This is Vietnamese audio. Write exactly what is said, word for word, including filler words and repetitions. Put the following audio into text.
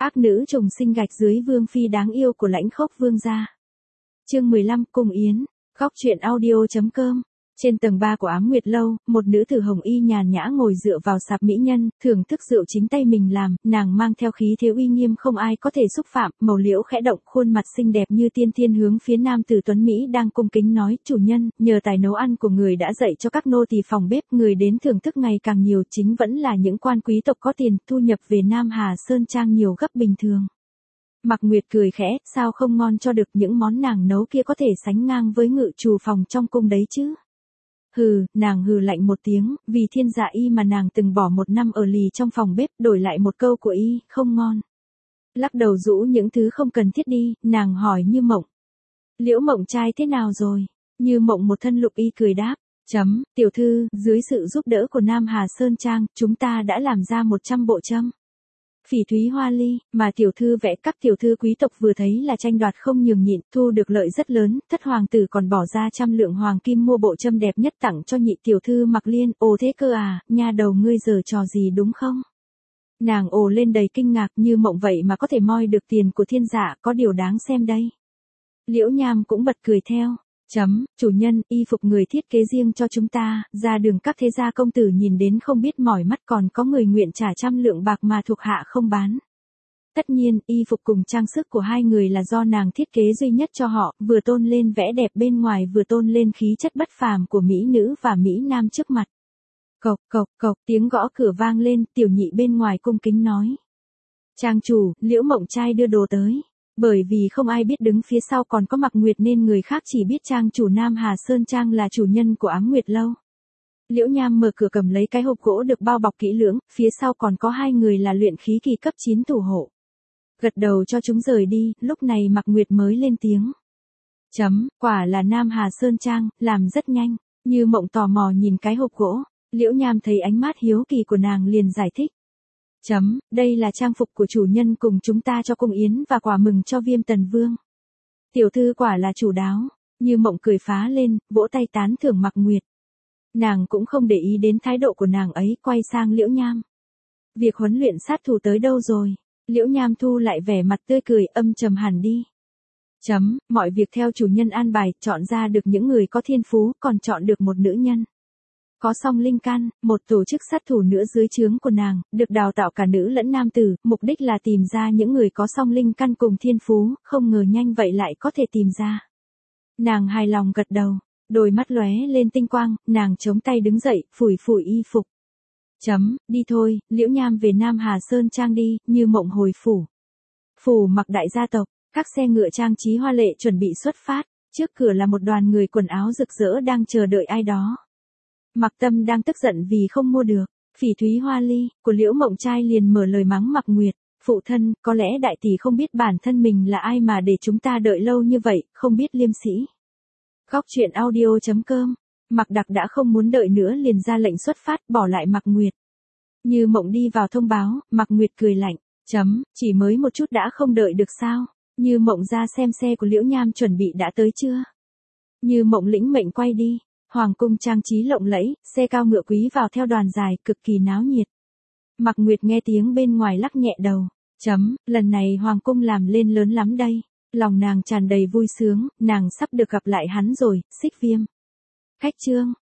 Ác nữ trùng sinh gạch dưới vương phi đáng yêu của Lãnh Khốc vương gia. Chương mười lăm, Cung Yến. Góc truyện audio chấm com. Trên tầng ba của Ám Nguyệt lâu, một nữ tử hồng y nhàn nhã ngồi dựa vào sạp mỹ nhân, thưởng thức rượu chính tay mình làm, nàng mang theo khí thế uy nghiêm không ai có thể xúc phạm, màu liễu khẽ động, khuôn mặt xinh đẹp như tiên thiên hướng phía nam tử tuấn mỹ đang cung kính nói, chủ nhân, nhờ tài nấu ăn của người đã dạy cho các nô tỳ phòng bếp, người đến thưởng thức ngày càng nhiều, chính vẫn là những quan quý tộc có tiền, thu nhập về Nam Hà Sơn Trang nhiều gấp bình thường. Mạc Nguyệt cười khẽ, sao không ngon cho được, những món nàng nấu kia có thể sánh ngang với ngự trù phòng trong cung đấy chứ. Hừ, nàng hừ lạnh một tiếng, vì Thiên Dạ Y mà nàng từng bỏ một năm ở lì trong phòng bếp, đổi lại một câu của y, không ngon. Lắc đầu rũ những thứ không cần thiết đi, nàng hỏi Như Mộng. Liễu Mộng trai thế nào rồi? Như Mộng một thân lục y cười đáp, chấm, tiểu thư, dưới sự giúp đỡ của Nam Hà Sơn Trang, chúng ta đã làm ra một trăm bộ châm. Phỉ thúy hoa ly, mà tiểu thư vẽ, các tiểu thư quý tộc vừa thấy là tranh đoạt không nhường nhịn, thu được lợi rất lớn, thất hoàng tử còn bỏ ra trăm lượng hoàng kim mua bộ châm đẹp nhất tặng cho nhị tiểu thư Mặc Liên, ồ thế cơ à, nha đầu ngươi giở trò gì đúng không? Nàng ồ lên đầy kinh ngạc, Như Mộng vậy mà có thể moi được tiền của Thiên Dạ, có điều đáng xem đây. Liễu Nham cũng bật cười theo. Chấm, chủ nhân, y phục người thiết kế riêng cho chúng ta, ra đường các thế gia công tử nhìn đến không biết mỏi mắt, còn có người nguyện trả trăm lượng bạc mà thuộc hạ không bán. Tất nhiên, y phục cùng trang sức của hai người là do nàng thiết kế duy nhất cho họ, vừa tôn lên vẻ đẹp bên ngoài vừa tôn lên khí chất bất phàm của mỹ nữ và mỹ nam trước mặt. Cộc cộc cộc, tiếng gõ cửa vang lên, tiểu nhị bên ngoài cung kính nói. Trang chủ, Liễu Mộng trai đưa đồ tới. Bởi vì không ai biết đứng phía sau còn có Mạc Nguyệt nên người khác chỉ biết trang chủ Nam Hà Sơn Trang là chủ nhân của Ám Nguyệt lâu. Liễu Nham mở cửa cầm lấy cái hộp gỗ được bao bọc kỹ lưỡng, phía sau còn có hai người là luyện khí kỳ cấp chín thủ hộ. Gật đầu cho chúng rời đi, lúc này Mạc Nguyệt mới lên tiếng. Chấm, quả là Nam Hà Sơn Trang, làm rất nhanh. Như Mộng tò mò nhìn cái hộp gỗ, Liễu Nham thấy ánh mắt hiếu kỳ của nàng liền giải thích. Chấm, đây là trang phục của chủ nhân cùng chúng ta cho Cung Yến và quà mừng cho Viêm Tần Vương. Tiểu thư quả là chủ đáo, Như Mộng cười phá lên, vỗ tay tán thưởng Mạc Nguyệt. Nàng cũng không để ý đến thái độ của nàng ấy, quay sang Liễu Nham. Việc huấn luyện sát thủ tới đâu rồi? Liễu Nham thu lại vẻ mặt tươi cười, âm trầm hẳn đi. Chấm, mọi việc theo chủ nhân an bài, chọn ra được những người có thiên phú, còn chọn được một nữ nhân. Có song linh căn, một tổ chức sát thủ nữa dưới trướng của nàng, được đào tạo cả nữ lẫn nam tử, mục đích là tìm ra những người có song linh căn cùng thiên phú, không ngờ nhanh vậy lại có thể tìm ra. Nàng hài lòng gật đầu, đôi mắt lóe lên tinh quang, nàng chống tay đứng dậy, phủi phủi y phục. Chấm, đi thôi, Liễu Nham về Nam Hà Sơn Trang đi, Như Mộng hồi phủ. Phủ Mặc đại gia tộc, các xe ngựa trang trí hoa lệ chuẩn bị xuất phát, trước cửa là một đoàn người quần áo rực rỡ đang chờ đợi ai đó. Mạc Tâm đang tức giận vì không mua được phỉ thúy hoa ly của Liễu Mộng trai liền mở lời mắng Mạc Nguyệt, phụ thân, có lẽ đại tỷ không biết bản thân mình là ai mà để chúng ta đợi lâu như vậy, không biết liêm sĩ. Góc truyện audio chấm com. Mạc Đặc đã không muốn đợi nữa liền ra lệnh xuất phát, bỏ lại Mạc Nguyệt. Như Mộng đi vào thông báo, Mạc Nguyệt cười lạnh, chấm, chỉ mới một chút đã không đợi được sao? Như Mộng ra xem xe của Liễu Nham chuẩn bị đã tới chưa? Như Mộng lĩnh mệnh quay đi. Hoàng cung trang trí lộng lẫy, xe cao ngựa quý vào theo đoàn dài, cực kỳ náo nhiệt. Mạc Nguyệt nghe tiếng bên ngoài lắc nhẹ đầu. Chấm, lần này Hoàng cung làm lên lớn lắm đây. Lòng nàng tràn đầy vui sướng, nàng sắp được gặp lại hắn rồi, Xích Viêm. Khách chương.